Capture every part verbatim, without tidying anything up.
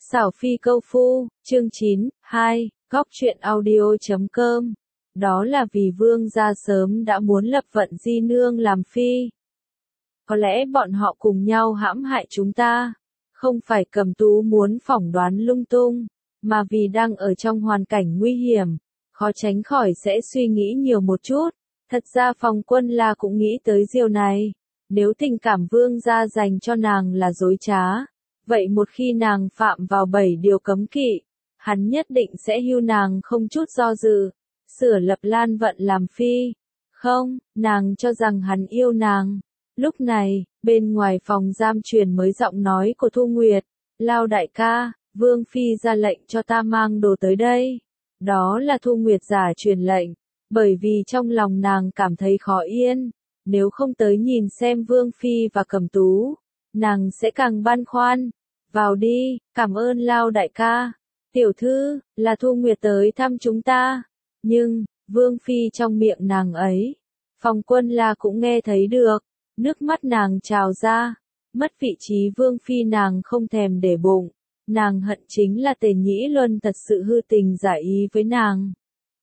Xảo Phi Câu Phu, chương chín, hai, góc truyện audio chấm com. Đó là vì vương gia sớm đã muốn lập Vận Di Nương làm phi. Có lẽ bọn họ cùng nhau hãm hại chúng ta. Không phải Cẩm Tú muốn phỏng đoán lung tung, mà vì đang ở trong hoàn cảnh nguy hiểm, khó tránh khỏi sẽ suy nghĩ nhiều một chút. Thật ra Phòng Quân La cũng nghĩ tới điều này. Nếu tình cảm vương gia dành cho nàng là dối trá, vậy một khi nàng phạm vào bảy điều cấm kỵ, hắn nhất định sẽ hưu nàng không chút do dự, sửa lập Lan Vận làm phi. Không, nàng cho rằng hắn yêu nàng. Lúc này, bên ngoài phòng giam truyền mới giọng nói của Thu Nguyệt, Lao đại ca, Vương Phi ra lệnh cho ta mang đồ tới đây. Đó là Thu Nguyệt giả truyền lệnh, bởi vì trong lòng nàng cảm thấy khó yên, nếu không tới nhìn xem Vương Phi và Cẩm Tú, nàng sẽ càng băn khoăn. Vào đi, cảm ơn Lao đại ca. Tiểu thư, là Thu Nguyệt tới thăm chúng ta. Nhưng, Vương Phi trong miệng nàng ấy, Phòng Quân La cũng nghe thấy được. Nước mắt nàng trào ra, mất vị trí Vương Phi nàng không thèm để bụng. Nàng hận chính là Tề Nhĩ Luân thật sự hư tình giả ý với nàng.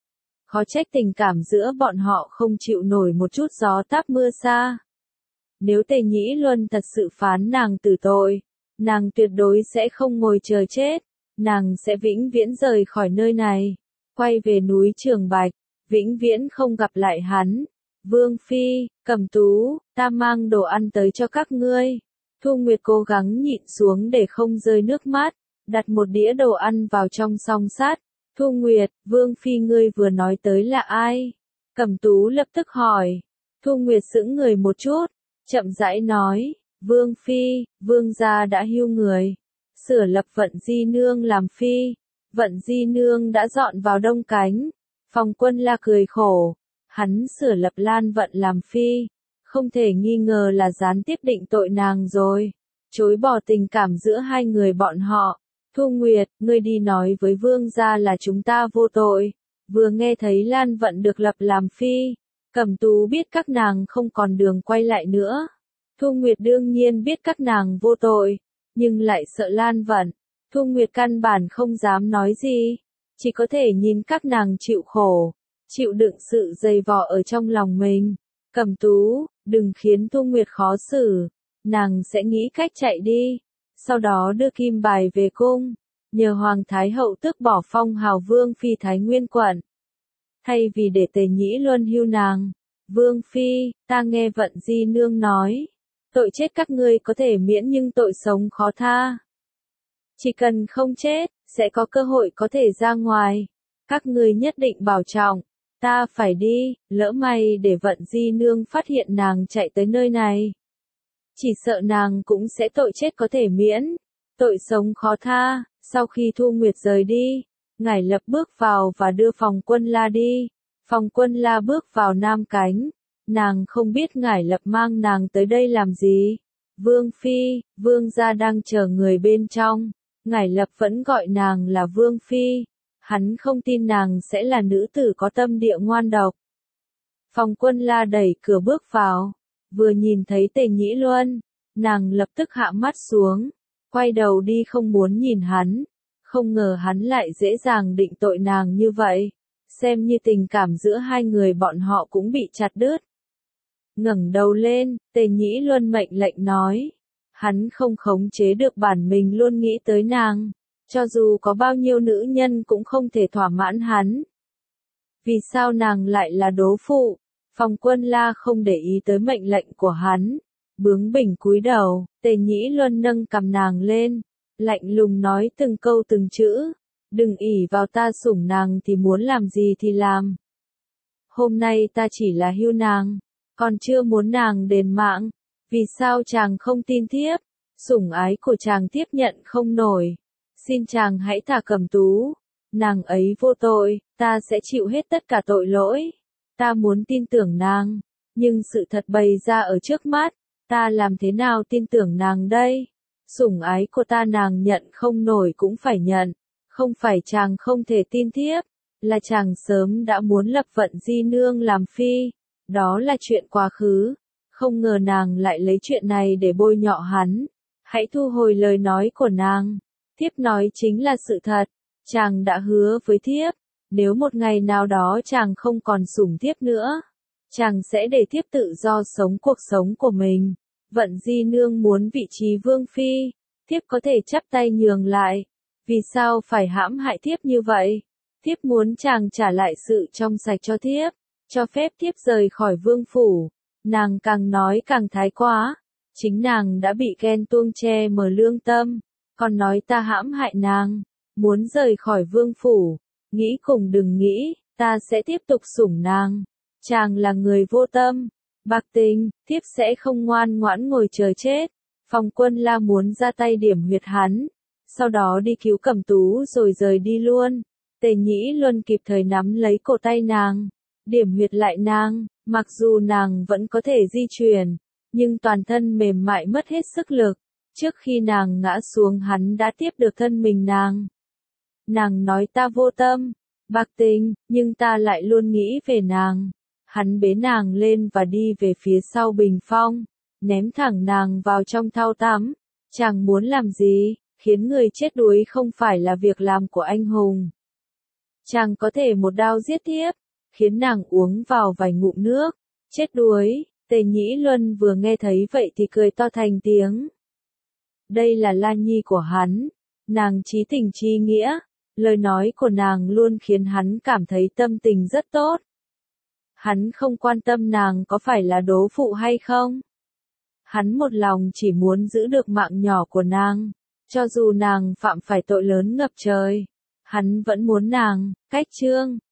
Khó trách tình cảm giữa bọn họ không chịu nổi một chút gió táp mưa xa. Nếu Tề Nhĩ Luân thật sự phán nàng tử tội, nàng tuyệt đối sẽ không ngồi chờ chết, nàng sẽ vĩnh viễn rời khỏi nơi này, quay về núi Trường Bạch, vĩnh viễn không gặp lại hắn. Vương Phi, Cẩm Tú, ta mang đồ ăn tới cho các ngươi. Thu Nguyệt cố gắng nhịn xuống để không rơi nước mắt, đặt một đĩa đồ ăn vào trong song sắt. Thu Nguyệt, Vương Phi ngươi vừa nói tới là ai? Cẩm Tú lập tức hỏi. Thu Nguyệt sững người một chút, chậm rãi nói, Vương Phi, Vương gia đã hưu người, sửa lập Vận Di Nương làm phi. Vận Di Nương đã dọn vào Đông Cánh. Phòng Quân La cười khổ, hắn sửa lập Lan Vận làm phi, không thể nghi ngờ là gián tiếp định tội nàng rồi, chối bỏ tình cảm giữa hai người bọn họ. Thu Nguyệt, ngươi đi nói với vương gia là chúng ta vô tội, vừa nghe thấy Lan Vận được lập làm phi. Cẩm Tú biết các nàng không còn đường quay lại nữa. Thu Nguyệt đương nhiên biết các nàng vô tội, nhưng lại sợ Lan Vận. Thu Nguyệt căn bản không dám nói gì, chỉ có thể nhìn các nàng chịu khổ, chịu đựng sự dày vò ở trong lòng mình. Cẩm Tú, đừng khiến Thu Nguyệt khó xử, nàng sẽ nghĩ cách chạy đi, sau đó đưa kim bài về cung, nhờ Hoàng Thái Hậu tước bỏ phong hào Vương Phi Thái Nguyên quận. Thay vì để Tề Nhĩ Luân hưu nàng, Vương Phi, ta nghe Vận Di Nương nói, tội chết các ngươi có thể miễn nhưng tội sống khó tha. Chỉ cần không chết, sẽ có cơ hội có thể ra ngoài. Các ngươi nhất định bảo trọng. Ta phải đi, lỡ may để Vận Di Nương phát hiện nàng chạy tới nơi này. Chỉ sợ nàng cũng sẽ tội chết có thể miễn, tội sống khó tha. Sau khi Thu Nguyệt rời đi, Ngải Lập bước vào và đưa Phòng Quân La đi. Phòng Quân La bước vào Nam Cánh. Nàng không biết Ngải Lập mang nàng tới đây làm gì. Vương Phi, Vương gia đang chờ người bên trong. Ngải Lập vẫn gọi nàng là Vương Phi. Hắn không tin nàng sẽ là nữ tử có tâm địa ngoan độc. Phòng Quân La đẩy cửa bước vào, vừa nhìn thấy Tề Nhĩ Luân, nàng lập tức hạ mắt xuống, quay đầu đi không muốn nhìn hắn, không ngờ hắn lại dễ dàng định tội nàng như vậy, xem như tình cảm giữa hai người bọn họ cũng bị chặt đứt. Ngẩng đầu lên, Tề Nhĩ Luân mệnh lệnh nói, hắn không khống chế được bản mình luôn nghĩ tới nàng. Cho dù có bao nhiêu nữ nhân cũng không thể thỏa mãn hắn. Vì sao nàng lại là đố phụ? Phòng Quân La không để ý tới mệnh lệnh của hắn. Bướng bỉnh cúi đầu, Tề Nhĩ Luân nâng cầm nàng lên. Lạnh lùng nói từng câu từng chữ. Đừng ỷ vào ta sủng nàng thì muốn làm gì thì làm. Hôm nay ta chỉ là hưu nàng, còn chưa muốn nàng đền mạng. Vì sao chàng không tin thiếp? Sủng ái của chàng tiếp nhận không nổi. Xin chàng hãy thả Cẩm Tú, nàng ấy vô tội, ta sẽ chịu hết tất cả tội lỗi. Ta muốn tin tưởng nàng, nhưng sự thật bày ra ở trước mắt, ta làm thế nào tin tưởng nàng đây? Sủng ái của ta nàng nhận không nổi cũng phải nhận, không phải chàng không thể tin thiếp, là chàng sớm đã muốn lập Vận Di Nương làm phi, đó là chuyện quá khứ, không ngờ nàng lại lấy chuyện này để bôi nhọ hắn. Hãy thu hồi lời nói của nàng. Thiếp nói chính là sự thật. Chàng đã hứa với thiếp, nếu một ngày nào đó chàng không còn sủng thiếp nữa, chàng sẽ để thiếp tự do sống cuộc sống của mình. Vận Di Nương muốn vị trí vương phi, thiếp có thể chắp tay nhường lại. Vì sao phải hãm hại thiếp như vậy? Thiếp muốn chàng trả lại sự trong sạch cho thiếp, cho phép thiếp rời khỏi vương phủ. Nàng càng nói càng thái quá, chính nàng đã bị ghen tuông che mờ lương tâm, còn nói ta hãm hại nàng, muốn rời khỏi vương phủ. Nghĩ cùng đừng nghĩ, ta sẽ tiếp tục sủng nàng. Chàng là người vô tâm, bạc tình, thiếp sẽ không ngoan ngoãn ngồi chờ chết. Phong Quân La muốn ra tay điểm huyệt hắn, sau đó đi cứu Cẩm Tú rồi rời đi luôn. Tề Nhĩ Luân kịp thời nắm lấy cổ tay nàng, điểm huyệt lại nàng, mặc dù nàng vẫn có thể di chuyển, nhưng toàn thân mềm mại mất hết sức lực. Trước khi nàng ngã xuống hắn đã tiếp được thân mình nàng. Nàng nói ta vô tâm, bạc tình, nhưng ta lại luôn nghĩ về nàng. Hắn bế nàng lên và đi về phía sau bình phong, ném thẳng nàng vào trong thau tắm. Chàng muốn làm gì? Khiến người chết đuối không phải là việc làm của anh hùng. Chàng có thể một đao giết thiếp, khiến nàng uống vào vài ngụm nước, chết đuối. Tề Nhĩ Luân vừa nghe thấy vậy thì cười to thành tiếng. Đây là La Nhi của hắn, nàng chí tình chí nghĩa, lời nói của nàng luôn khiến hắn cảm thấy tâm tình rất tốt. Hắn không quan tâm nàng có phải là đố phụ hay không. Hắn một lòng chỉ muốn giữ được mạng nhỏ của nàng, cho dù nàng phạm phải tội lớn ngập trời, hắn vẫn muốn nàng. Cách chương